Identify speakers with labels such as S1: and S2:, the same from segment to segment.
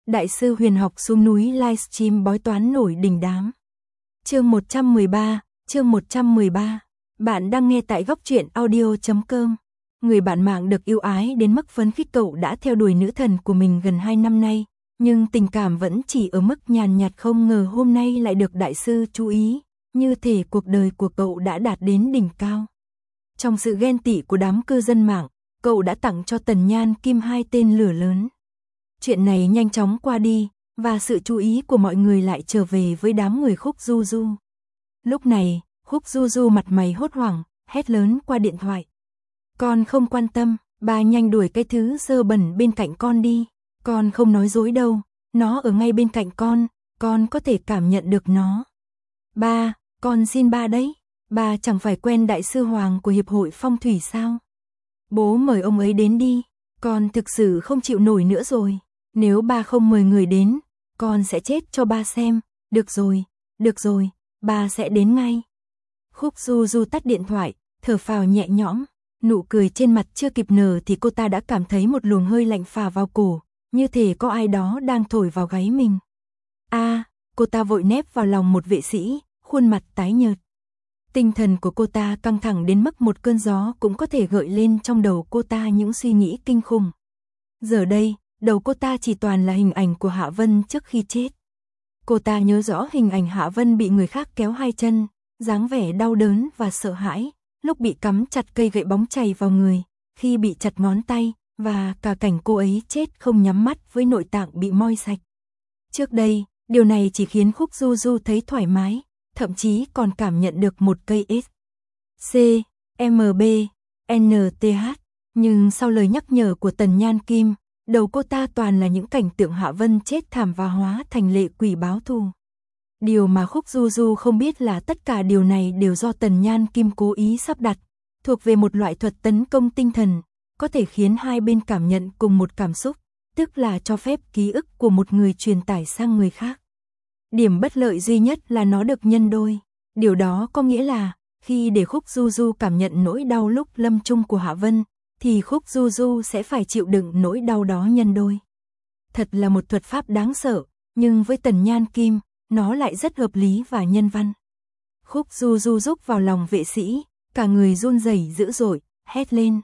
S1: Đại sư huyền học xuống núi livestream bói toán nổi đình đám. Chương 113. Bạn đang nghe tại góc truyện audio.com. Người bạn mạng được yêu ái đến mức phấn khích, cậu đã theo đuổi nữ thần của mình gần 2 năm nay, nhưng tình cảm vẫn chỉ ở mức nhàn nhạt, không ngờ hôm nay lại được đại sư chú ý, như thể cuộc đời của cậu đã đạt đến đỉnh cao. Trong sự ghen tị của đám cư dân mạng, cậu đã tặng cho Tần Nhan Kim 2 tên lửa lớn. Chuyện này nhanh chóng qua đi, và sự chú ý của mọi người lại trở về với đám người Khúc Du Du. Lúc này, Khúc Du Du mặt mày hốt hoảng, hét lớn qua điện thoại. Con không quan tâm, bà nhanh đuổi cái thứ dơ bẩn bên cạnh con đi. Con không nói dối đâu, nó ở ngay bên cạnh con có thể cảm nhận được nó. Ba, con xin ba đấy, ba chẳng phải quen đại sư Hoàng của Hiệp hội Phong thủy sao? Bố mời ông ấy đến đi, con thực sự không chịu nổi nữa rồi. Nếu ba không mời người đến, con sẽ chết cho ba xem. Được rồi, ba sẽ đến ngay. Khúc Du Du tắt điện thoại, thở phào nhẹ nhõm, nụ cười trên mặt chưa kịp nở thì cô ta đã cảm thấy một luồng hơi lạnh phả vào cổ, như thể có ai đó đang thổi vào gáy mình. Cô ta vội nép vào lòng một vệ sĩ, khuôn mặt tái nhợt. Tinh thần của cô ta căng thẳng đến mức một cơn gió cũng có thể gợi lên trong đầu cô ta những suy nghĩ kinh khủng. Giờ đây, đầu cô ta chỉ toàn là hình ảnh của Hạ Vân trước khi chết. Cô ta nhớ rõ hình ảnh Hạ Vân bị người khác kéo 2 chân, dáng vẻ đau đớn và sợ hãi, lúc bị cắm chặt cây gậy bóng chày vào người, khi bị chặt ngón tay, và cả cảnh cô ấy chết không nhắm mắt với nội tạng bị moi sạch. Trước đây, điều này chỉ khiến Khúc Du Du thấy thoải mái, thậm chí còn cảm nhận được một cây S, C, M, B, N, T, H. Nhưng sau lời nhắc nhở của Tần Nhan Kim, đầu cô ta toàn là những cảnh tượng Hạ Vân chết thảm và hóa thành lệ quỷ báo thù. Điều mà Khúc Du Du không biết là tất cả điều này đều do Tần Nhan Kim cố ý sắp đặt, thuộc về một loại thuật tấn công tinh thần, có thể khiến hai bên cảm nhận cùng một cảm xúc, tức là cho phép ký ức của một người truyền tải sang người khác. Điểm bất lợi duy nhất là nó được nhân đôi. Điều đó có nghĩa là, khi để Khúc Du Du cảm nhận nỗi đau lúc lâm chung của Hạ Vân, thì Khúc Du Du sẽ phải chịu đựng nỗi đau đó nhân đôi. Thật là một thuật pháp đáng sợ, nhưng với Tần Nhan Kim, nó lại rất hợp lý và nhân văn. Khúc Du Du rúc vào lòng vệ sĩ, cả người run rẩy dữ dội, hét lên.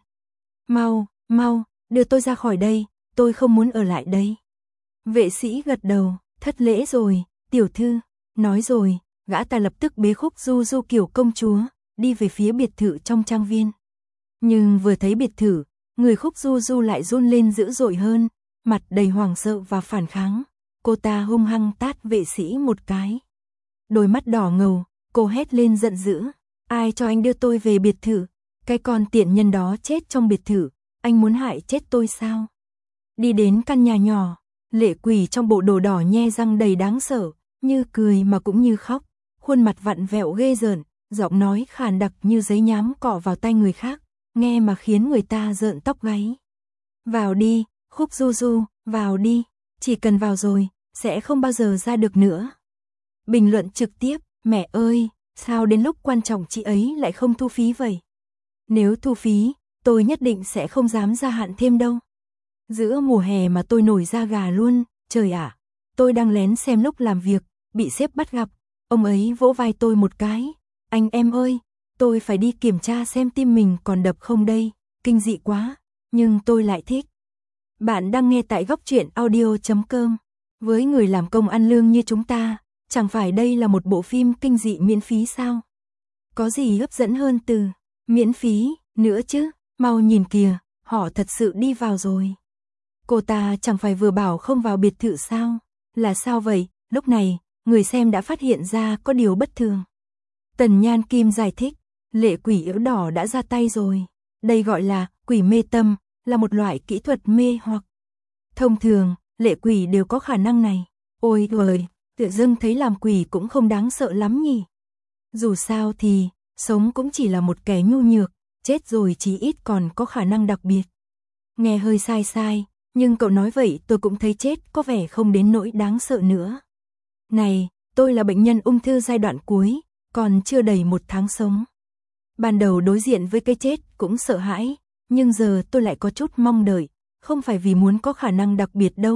S1: Mau, đưa tôi ra khỏi đây, tôi không muốn ở lại đây. Vệ sĩ gật đầu, thất lễ rồi, tiểu thư. Nói rồi, gã ta lập tức bế Khúc Du Du kiểu công chúa, đi về phía biệt thự trong trang viên. Nhưng vừa thấy biệt thự, người Khúc Du Du lại run lên dữ dội hơn, mặt đầy hoảng sợ và phản kháng. Cô ta hung hăng tát vệ sĩ một cái. Đôi mắt đỏ ngầu, cô hét lên giận dữ. Ai cho anh đưa tôi về biệt thự? Cái con tiện nhân đó chết trong biệt thự, anh muốn hại chết tôi sao? Đi đến căn nhà nhỏ, lệ quỷ trong bộ đồ đỏ nhe răng đầy đáng sợ, như cười mà cũng như khóc, khuôn mặt vặn vẹo ghê rợn, giọng nói khàn đặc như giấy nhám cọ vào tai người khác, nghe mà khiến người ta rợn tóc gáy. Vào đi, Khúc Du Du, vào đi, chỉ cần vào rồi, sẽ không bao giờ ra được nữa. Bình luận trực tiếp, mẹ ơi, sao đến lúc quan trọng chị ấy lại không thu phí vậy? Nếu thu phí, tôi nhất định sẽ không dám gia hạn thêm đâu. Giữa mùa hè mà tôi nổi da gà luôn, trời ạ, tôi đang lén xem lúc làm việc, bị sếp bắt gặp, ông ấy vỗ vai tôi một cái. Anh em ơi, tôi phải đi kiểm tra xem tim mình còn đập không đây, kinh dị quá, nhưng tôi lại thích. Bạn đang nghe tại góc truyện audio.com. Với người làm công ăn lương như chúng ta, chẳng phải đây là một bộ phim kinh dị miễn phí sao? Có gì hấp dẫn hơn từ miễn phí nữa chứ, mau nhìn kìa, họ thật sự đi vào rồi. Cô ta chẳng phải vừa bảo không vào biệt thự sao? Là sao vậy? Lúc này, người xem đã phát hiện ra có điều bất thường. Tần Nhan Kim giải thích, lệ quỷ áo đỏ đã ra tay rồi. Đây gọi là quỷ mê tâm, là một loại kỹ thuật mê hoặc. Thông thường, lệ quỷ đều có khả năng này. Ôi giời, tự dưng thấy làm quỷ cũng không đáng sợ lắm nhỉ. Dù sao thì, sống cũng chỉ là một kẻ nhu nhược, chết rồi chí ít còn có khả năng đặc biệt. Nghe hơi sai, nhưng cậu nói vậy tôi cũng thấy chết có vẻ không đến nỗi đáng sợ nữa. Này, tôi là bệnh nhân ung thư giai đoạn cuối, còn chưa đầy 1 tháng sống. Ban đầu đối diện với cái chết cũng sợ hãi, nhưng giờ tôi lại có chút mong đợi, không phải vì muốn có khả năng đặc biệt đâu,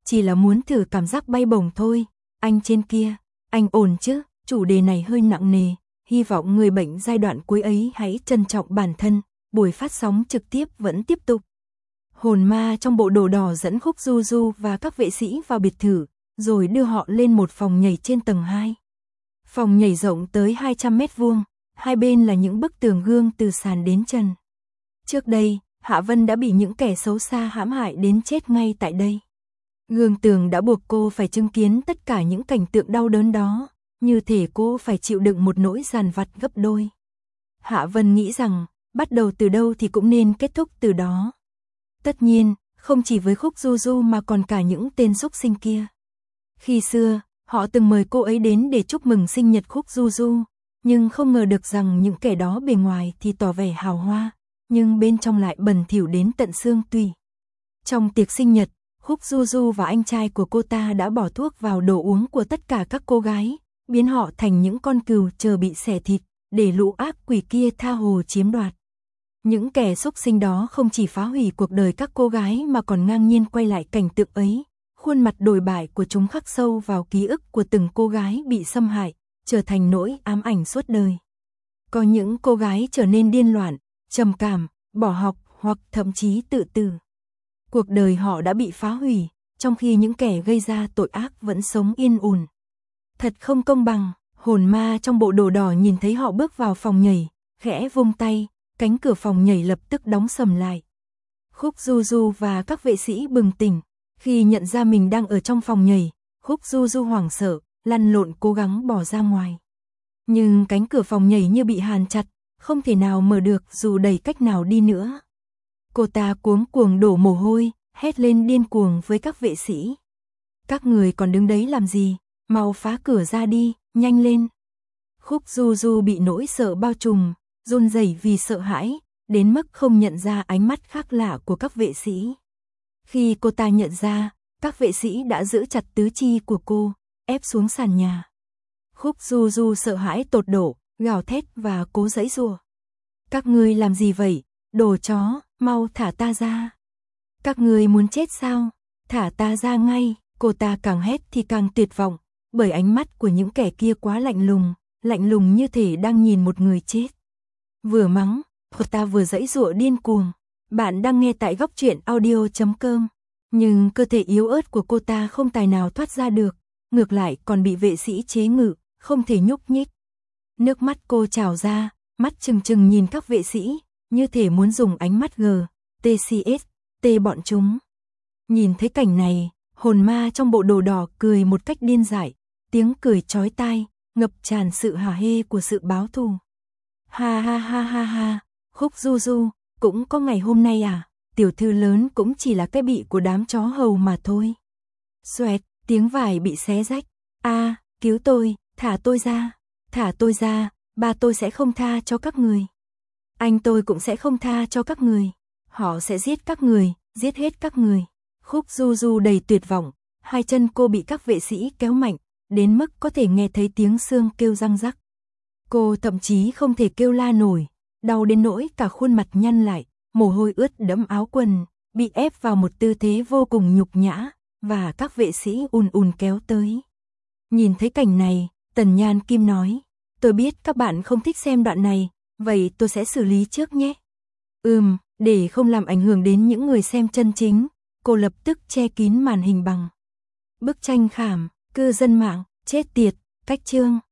S1: chỉ là muốn thử cảm giác bay bổng thôi. Anh trên kia, anh ổn chứ? Chủ đề này hơi nặng nề, hy vọng người bệnh giai đoạn cuối ấy hãy trân trọng bản thân. Buổi phát sóng trực tiếp vẫn tiếp tục. Hồn ma trong bộ đồ đỏ dẫn Khúc Du Du và các vệ sĩ vào biệt thự, rồi đưa họ lên một phòng nhảy trên tầng 2. Phòng nhảy rộng tới 200 mét vuông, hai bên là những bức tường gương từ sàn đến chân. Trước đây, Hạ Vân đã bị những kẻ xấu xa hãm hại đến chết ngay tại đây. Gương tường đã buộc cô phải chứng kiến tất cả những cảnh tượng đau đớn đó, như thể cô phải chịu đựng một nỗi dằn vặt gấp đôi. Hạ Vân nghĩ rằng, bắt đầu từ đâu thì cũng nên kết thúc từ đó. Tất nhiên, không chỉ với Khúc Du Du mà còn cả những tên súc sinh kia. Khi xưa, họ từng mời cô ấy đến để chúc mừng sinh nhật Khúc Du Du, nhưng không ngờ được rằng những kẻ đó bề ngoài thì tỏ vẻ hào hoa, nhưng bên trong lại bẩn thỉu đến tận xương tủy. Trong tiệc sinh nhật, Khúc Du Du và anh trai của cô ta đã bỏ thuốc vào đồ uống của tất cả các cô gái, biến họ thành những con cừu chờ bị xẻ thịt, để lũ ác quỷ kia tha hồ chiếm đoạt. Những kẻ xúc sinh đó không chỉ phá hủy cuộc đời các cô gái mà còn ngang nhiên quay lại cảnh tượng ấy. Khuôn mặt đồi bại của chúng khắc sâu vào ký ức của từng cô gái bị xâm hại, trở thành nỗi ám ảnh suốt đời. Có những cô gái trở nên điên loạn, trầm cảm, bỏ học hoặc thậm chí tự tử. Cuộc đời họ đã bị phá hủy, trong khi những kẻ gây ra tội ác vẫn sống yên ổn. Thật không công bằng. Hồn ma trong bộ đồ đỏ nhìn thấy họ bước vào phòng nhảy, khẽ vung tay, cánh cửa phòng nhảy lập tức đóng sầm lại. Khúc Du Du và các vệ sĩ bừng tỉnh, khi nhận ra mình đang ở trong phòng nhảy, Khúc Du Du hoảng sợ, lăn lộn cố gắng bỏ ra ngoài. Nhưng cánh cửa phòng nhảy như bị hàn chặt, không thể nào mở được dù đẩy cách nào đi nữa. Cô ta cuống cuồng đổ mồ hôi, hét lên điên cuồng với các vệ sĩ. Các người còn đứng đấy làm gì? Mau phá cửa ra đi, nhanh lên. Khúc Du Du bị nỗi sợ bao trùm, run rẩy vì sợ hãi, đến mức không nhận ra ánh mắt khác lạ của các vệ sĩ. Khi cô ta nhận ra, các vệ sĩ đã giữ chặt tứ chi của cô, ép xuống sàn nhà. Khúc Du Du sợ hãi tột độ, gào thét và cố giãy giụa. Các ngươi làm gì vậy? Đồ chó, mau thả ta ra. Các ngươi muốn chết sao? Thả ta ra ngay. Cô ta càng hét thì càng tuyệt vọng, bởi ánh mắt của những kẻ kia quá lạnh lùng như thể đang nhìn một người chết. Vừa mắng, cô ta vừa giãy giụa điên cuồng. Bạn đang nghe tại Góc Truyện Audio.com, nhưng cơ thể yếu ớt của cô ta không tài nào thoát ra được, ngược lại còn bị vệ sĩ chế ngự, không thể nhúc nhích. Nước mắt cô trào ra, mắt trừng trừng nhìn các vệ sĩ, như thể muốn dùng ánh mắt TCS bọn chúng. Nhìn thấy cảnh này, hồn ma trong bộ đồ đỏ cười một cách điên dại, tiếng cười chói tai, ngập tràn sự hả hê của sự báo thù. Ha ha ha ha ha, Khúc Du Du, cũng có ngày hôm nay à? Tiểu thư lớn cũng chỉ là cái bị của đám chó hầu mà thôi. Xoẹt, tiếng vải bị xé rách. A, cứu tôi, thả tôi ra, ba tôi sẽ không tha cho các người. Anh tôi cũng sẽ không tha cho các người. Họ sẽ giết các người, giết hết các người. Khúc Du Du đầy tuyệt vọng, hai chân cô bị các vệ sĩ kéo mạnh, đến mức có thể nghe thấy tiếng xương kêu răng rắc. Cô thậm chí không thể kêu la nổi, đau đến nỗi cả khuôn mặt nhăn lại, mồ hôi ướt đẫm áo quần, bị ép vào một tư thế vô cùng nhục nhã, và các vệ sĩ ùn kéo tới. Nhìn thấy cảnh này, Tần Nhan Kim nói, tôi biết các bạn không thích xem đoạn này, vậy tôi sẽ xử lý trước nhé. Để không làm ảnh hưởng đến những người xem chân chính, cô lập tức che kín màn hình bằng bức tranh khảm, cư dân mạng, chết tiệt, cách chương.